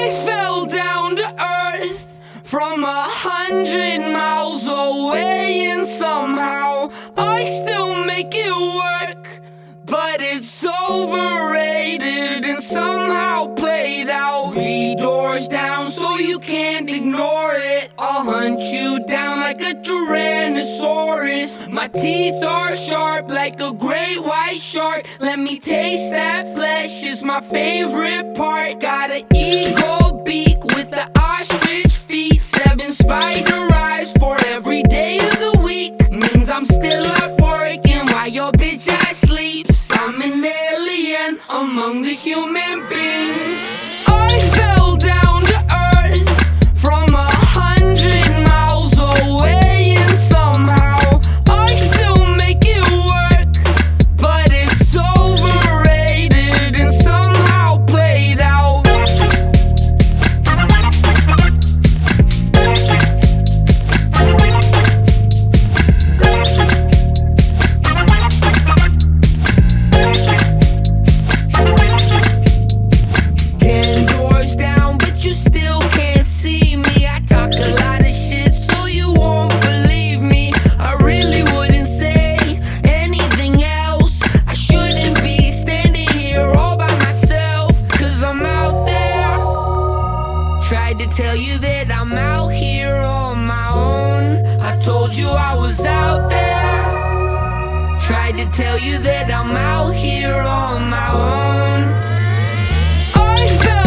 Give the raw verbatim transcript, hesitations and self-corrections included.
I fell down to earth from a hundred miles away, and somehow I still make it work. But it's overrated and somehow played out. The door's down so you can't ignore it. I'll hunt you down like a Tyrannosaurus. My teeth are sharp like a great white shark. Let me taste that flesh, it's my favorite part. Got an eagle beak with the ostrich feet. Seven spider eyes for every day of the week. Means I'm still up working while your bitch ass sleeps. I'm an alien among the human beings. I fell down to earth from a hundred miles away, and somehow I still make it work. But it's overrated and somehow played out. Ten doors down, but you still can't see me. I talk a lot of shit, so you won't believe me. I really wouldn't say anything else. I shouldn't be standing here all by myself, cause I'm out there. Tried to tell you that I'm out here on my own. I told you I was out there. Tried to tell you that I'm out here on my own. I fell